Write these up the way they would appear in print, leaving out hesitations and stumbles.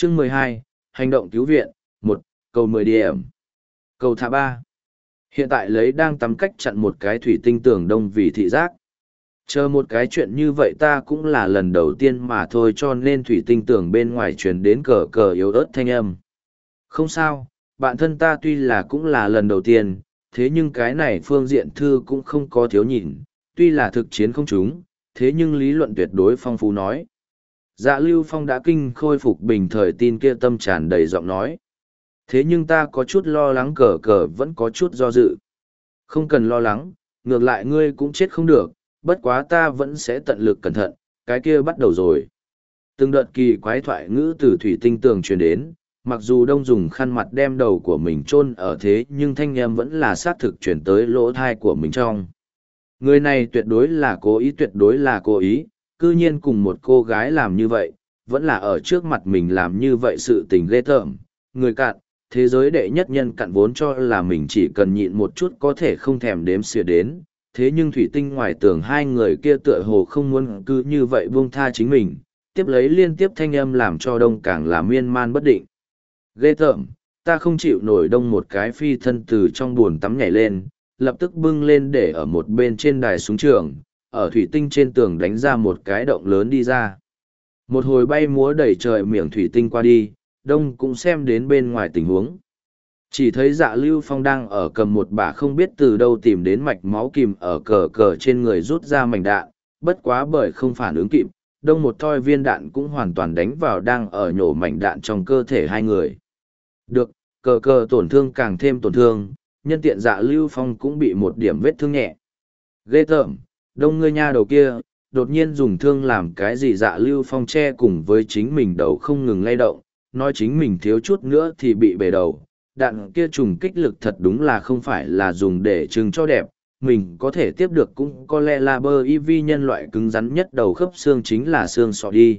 Chương 12, hành động cứu viện, 1, cầu 10 điểm. Cầu thả 3. Hiện tại lấy đang tắm cách chặn một cái thủy tinh tường đông vì thị giác. Chờ một cái chuyện như vậy ta cũng là lần đầu tiên mà thôi, cho nên thủy tinh tường bên ngoài truyền đến cờ cờ yếu ớt thanh âm. Không sao, bạn thân ta tuy là cũng là lần đầu tiên, thế nhưng cái này phương diện thư cũng không có thiếu nhìn, tuy là thực chiến không trúng, thế nhưng lý luận tuyệt đối phong phú nói. Dạ Lưu Phong đã kinh khôi phục bình thời tin kia tâm tràn đầy giọng nói. Thế nhưng ta có chút lo lắng, cờ cờ vẫn có chút do dự. Không cần lo lắng, ngược lại ngươi cũng chết không được, bất quá ta vẫn sẽ tận lực cẩn thận, cái kia bắt đầu rồi. Từng đợt kỳ quái thoại ngữ từ thủy tinh tường truyền đến, mặc dù Đông dùng khăn mặt đem đầu của mình chôn ở thế nhưng thanh âm vẫn là xác thực truyền tới lỗ thai của mình trong. Người này tuyệt đối là cố ý, tuyệt đối là cố ý, cư nhiên cùng một cô gái làm như vậy, vẫn là ở trước mặt mình làm như vậy, sự tình ghê tởm. Người cạn, thế giới đệ nhất nhân cặn vốn cho là mình chỉ cần nhịn một chút có thể không thèm đếm xỉa đến, thế nhưng thủy tinh ngoài tường hai người kia tựa hồ không muốn cứ như vậy buông tha chính mình, tiếp lấy liên tiếp thanh âm làm cho Đông càng là miên man bất định. Ghê tởm, ta không chịu nổi. Đông một cái phi thân từ trong buồn tắm nhảy lên, lập tức bưng lên để ở một bên trên đài súng trường, ở thủy tinh trên tường đánh ra một cái động lớn đi ra. Một hồi bay múa đẩy trời miệng thủy tinh qua đi, Đông cũng xem đến bên ngoài tình huống. Chỉ thấy Dạ Lưu Phong đang ở cầm một bả không biết từ đâu tìm đến mạch máu kìm ở cờ cờ trên người rút ra mảnh đạn, bất quá bởi không phản ứng kịp, Đông một thoi viên đạn cũng hoàn toàn đánh vào đang ở nhổ mảnh đạn trong cơ thể hai người. Được, cờ cờ tổn thương càng thêm tổn thương, nhân tiện Dạ Lưu Phong cũng bị một điểm vết thương nhẹ. Ghê tởm, Đông ngươi nha đầu kia, đột nhiên dùng thương làm cái gì? Dạ Lưu Phong che cùng với chính mình đầu không ngừng lay động, nói chính mình thiếu chút nữa thì bị bể đầu. Đạn kia trùng kích lực thật đúng là không phải là dùng để trưng cho đẹp, mình có thể tiếp được cũng có lẽ là bơ vi nhân loại cứng rắn nhất đầu khớp xương chính là xương sọ đi.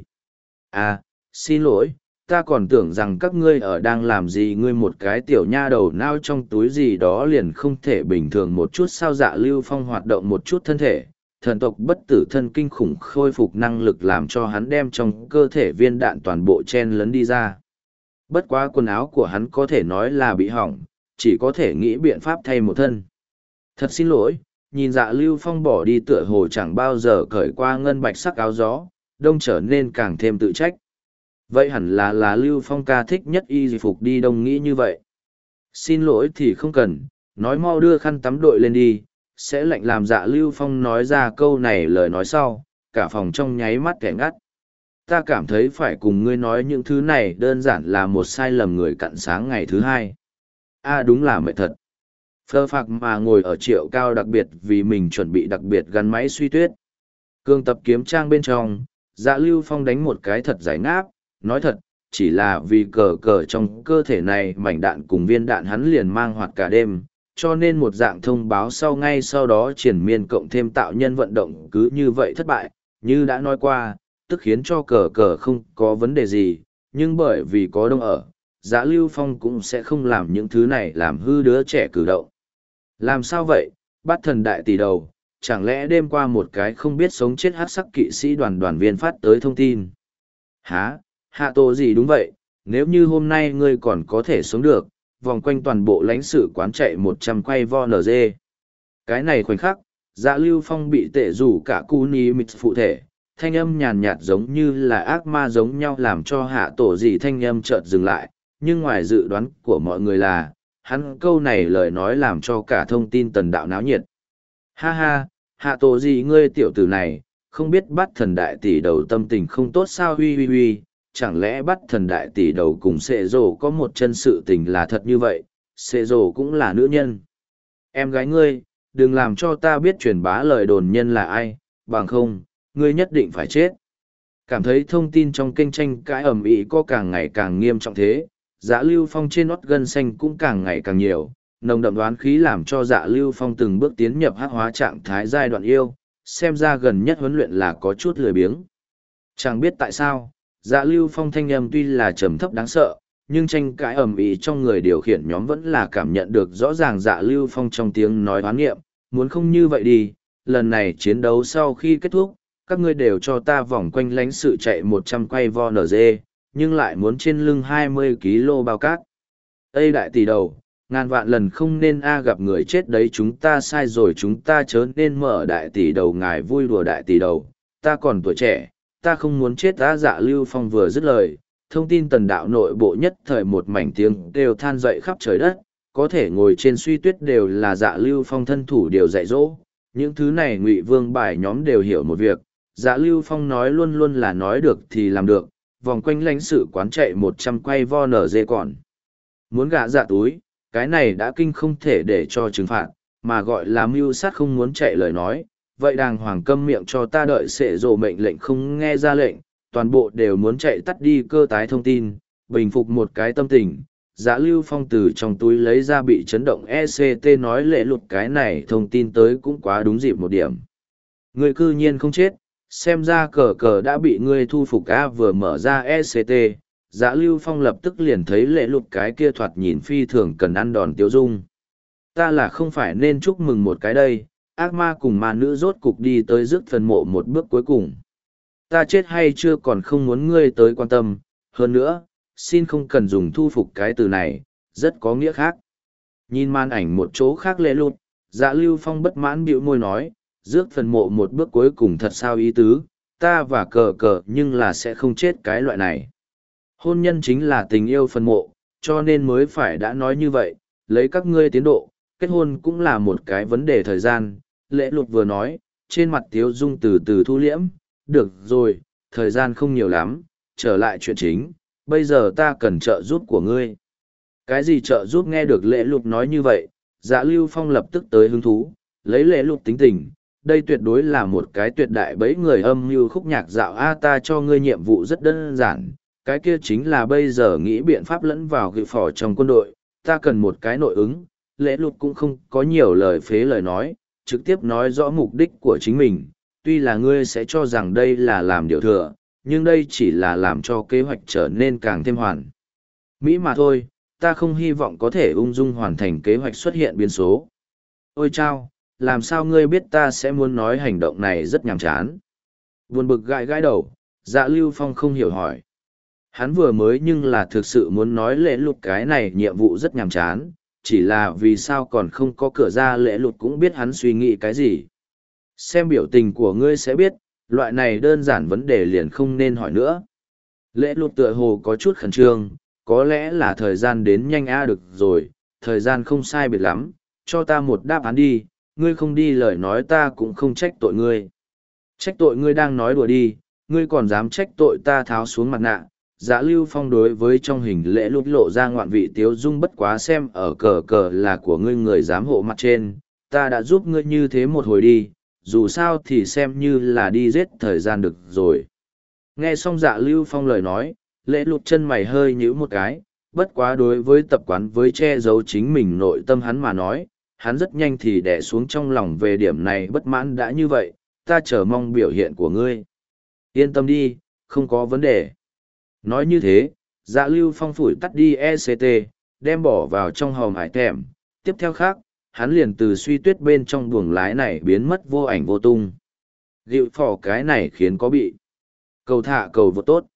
À, xin lỗi, ta còn tưởng rằng các ngươi ở đang làm gì, ngươi một cái tiểu nha đầu nao trong túi gì đó liền không thể bình thường một chút sao? Dạ Lưu Phong hoạt động một chút thân thể, thần tộc bất tử thân kinh khủng khôi phục năng lực làm cho hắn đem trong cơ thể viên đạn toàn bộ chen lấn đi ra. Bất quá quần áo của hắn có thể nói là bị hỏng, chỉ có thể nghĩ biện pháp thay một thân. Thật xin lỗi, nhìn Dạ Lưu Phong bỏ đi tựa hồ chẳng bao giờ cởi qua ngân bạch sắc áo gió, Đông trở nên càng thêm tự trách. Vậy hẳn là Lưu Phong ca thích nhất y phục đi, Đông nghĩ như vậy. Xin lỗi thì không cần, nói mau đưa khăn tắm đội lên đi, sẽ lạnh. Làm Dạ Lưu Phong nói ra câu này lời nói sau, cả phòng trong nháy mắt kẻ ngắt. Ta cảm thấy phải cùng ngươi nói những thứ này đơn giản là một sai lầm. Người cặn sáng ngày thứ hai. Đúng là mệt thật. Phơ phạc mà ngồi ở Triệu Cao đặc biệt vì mình chuẩn bị đặc biệt gắn máy suy tuyết. Cương tập kiếm trang bên trong, Dạ Lưu Phong đánh một cái thật giải ngáp, nói thật, chỉ là vì cờ cờ trong cơ thể này mảnh đạn cùng viên đạn hắn liền mang hoạt cả đêm, cho nên một dạng thông báo sau ngay sau đó triển miên cộng thêm tạo nhân vận động cứ như vậy thất bại, như đã nói qua, tức khiến cho cờ cờ không có vấn đề gì, nhưng bởi vì có Đông ở, Dạ Lưu Phong cũng sẽ không làm những thứ này làm hư đứa trẻ cử động. Làm sao vậy, bắt thần đại tỷ đầu, chẳng lẽ đêm qua một cái không biết sống chết hắc sắc kỵ sĩ đoàn viên phát tới thông tin? Hả, hạ tổ gì? Đúng vậy, nếu như hôm nay ngươi còn có thể sống được, vòng quanh toàn bộ lãnh sự quán chạy 100 quay vo NG. Cái này khoảnh khắc, Dạ Lưu Phong bị tệ rủ cả cu ni mịt phụ thể, thanh âm nhàn nhạt giống như là ác ma giống nhau làm cho hạ tổ gì thanh âm chợt dừng lại, nhưng ngoài dự đoán của mọi người là, hắn câu này lời nói làm cho cả thông tin tần đạo náo nhiệt. Ha ha, hạ tổ gì ngươi tiểu tử này, không biết bắt thần đại tỷ đầu tâm tình không tốt sao? Huy huy huy, chẳng lẽ bắt thần đại tỷ đầu cùng xệ rổ có một chân sự tình là thật như vậy? Xệ rổ cũng là nữ nhân. Em gái ngươi, đừng làm cho ta biết truyền bá lời đồn nhân là ai, bằng không, ngươi nhất định phải chết. Cảm thấy thông tin trong kênh tranh cãi ầm ĩ có càng ngày càng nghiêm trọng thế, Dạ Lưu Phong trên nót gân xanh cũng càng ngày càng nhiều, nồng đậm đoán khí làm cho Dạ Lưu Phong từng bước tiến nhập hắc hóa trạng thái giai đoạn yêu, xem ra gần nhất huấn luyện là có chút lười biếng. Chẳng biết tại sao, Dạ Lưu Phong thanh âm tuy là trầm thấp đáng sợ, nhưng tranh cãi ầm ĩ trong người điều khiển nhóm vẫn là cảm nhận được rõ ràng Dạ Lưu Phong trong tiếng nói oán nghiệm, muốn không như vậy đi, lần này chiến đấu sau khi kết thúc, các ngươi đều cho ta vòng quanh lãnh sự chạy 100 quay vo NG, nhưng lại muốn trên lưng 20 kg bao cát. Ây đại tỷ đầu, ngàn vạn lần không nên gặp người chết đấy, chúng ta sai rồi, chúng ta chớ nên mở đại tỷ đầu, ngài vui đùa đại tỷ đầu, ta còn tuổi trẻ, ta không muốn chết. Dạ Lưu Phong vừa dứt lời, thông tin tần đạo nội bộ nhất thời một mảnh tiếng đều than dậy khắp trời đất, có thể ngồi trên suy tuyết đều là Dạ Lưu Phong thân thủ điều dạy dỗ. Những thứ này Ngụy Vương bài nhóm đều hiểu một việc, Dạ Lưu Phong nói luôn luôn là nói được thì làm được, vòng quanh lãnh sự quán chạy 100 quay vo nở dê còn. Muốn gạ dạ túi, cái này đã kinh không thể để cho trừng phạt, mà gọi là mưu sát không muốn chạy lời nói. Vậy đàng hoàng câm miệng cho ta, đợi sệ rộ mệnh lệnh không nghe ra lệnh, toàn bộ đều muốn chạy tắt đi cơ tái thông tin, bình phục một cái tâm tình. Dạ Lưu Phong từ trong túi lấy ra bị chấn động ECT, nói lệ lụt cái này thông tin tới cũng quá đúng dịp một điểm. Người cư nhiên không chết, xem ra cờ cờ đã bị ngươi thu phục. Vừa mở ra ECT, Dạ Lưu Phong lập tức liền thấy lệ lụt cái kia thoạt nhìn phi thường cần ăn đòn tiêu dung. Ta là không phải nên chúc mừng một cái đây, ác ma cùng ma nữ rốt cục đi tới rước phần mộ một bước cuối cùng. Ta chết hay chưa còn không muốn ngươi tới quan tâm, hơn nữa, xin không cần dùng thu phục cái từ này, rất có nghĩa khác. Nhìn màn ảnh một chỗ khác lệ lụt, Dạ Lưu Phong bất mãn bĩu môi nói, rước phần mộ một bước cuối cùng thật sao ý tứ, ta và cờ cờ nhưng là sẽ không chết cái loại này. Hôn nhân chính là tình yêu phần mộ, cho nên mới phải đã nói như vậy, lấy các ngươi tiến độ, kết hôn cũng là một cái vấn đề thời gian. Lễ lục vừa nói, trên mặt Tiếu Dung từ từ thu liễm, được rồi, thời gian không nhiều lắm, trở lại chuyện chính, bây giờ ta cần trợ giúp của ngươi. Cái gì trợ giúp? Nghe được lễ lục nói như vậy, Dạ Lưu Phong lập tức tới hứng thú, lấy lễ lục tính tình, đây tuyệt đối là một cái tuyệt đại bẫy người âm mưu khúc nhạc dạo. Ta cho ngươi nhiệm vụ rất đơn giản, cái kia chính là bây giờ nghĩ biện pháp lẫn vào gửi phỏ trong quân đội, ta cần một cái nội ứng. Lễ lục cũng không có nhiều lời phế lời nói, trực tiếp nói rõ mục đích của chính mình, tuy là ngươi sẽ cho rằng đây là làm điều thừa, nhưng đây chỉ là làm cho kế hoạch trở nên càng thêm hoàn mỹ mà thôi, ta không hy vọng có thể ung dung hoàn thành kế hoạch xuất hiện biến số. Ôi chao, làm sao ngươi biết ta sẽ muốn nói hành động này rất nhàm chán? Buồn bực gãi gãi đầu, Dạ Lưu Phong không hiểu hỏi. Hắn vừa mới nhưng là thực sự muốn nói lễ lục cái này nhiệm vụ rất nhàm chán, chỉ là vì sao còn không có cửa ra. Lễ lục cũng biết hắn suy nghĩ cái gì. Xem biểu tình của ngươi sẽ biết, loại này đơn giản vấn đề liền không nên hỏi nữa. Lễ lục tựa hồ có chút khẩn trương, có lẽ là thời gian đến nhanh. Được rồi, thời gian không sai biệt lắm, cho ta một đáp án đi, ngươi không đi lời nói ta cũng không trách tội ngươi. Trách tội ngươi đang nói đùa đi, ngươi còn dám trách tội ta? Tháo xuống mặt nạ. Dạ Lưu Phong đối với trong hình lễ lục lộ ra ngoạn vị tiếu dung, bất quá xem ở cờ cờ là của ngươi người dám hộ mặt trên, ta đã giúp ngươi như thế một hồi đi, dù sao thì xem như là đi giết thời gian được rồi. Nghe xong Dạ Lưu Phong lời nói, lễ lục chân mày hơi nhíu một cái, bất quá đối với tập quán với che giấu chính mình nội tâm hắn mà nói, hắn rất nhanh thì đè xuống trong lòng về điểm này bất mãn. Đã như vậy, ta chờ mong biểu hiện của ngươi. Yên tâm đi, không có vấn đề. Nói như thế, Dạ Lưu Phong phủi tắt đi ECT, đem bỏ vào trong hòm hải thèm. Tiếp theo khác, hắn liền từ suy tuyết bên trong buồng lái này biến mất vô ảnh vô tung. Dịu phỏ cái này khiến có bị cầu thả cầu vô tốt.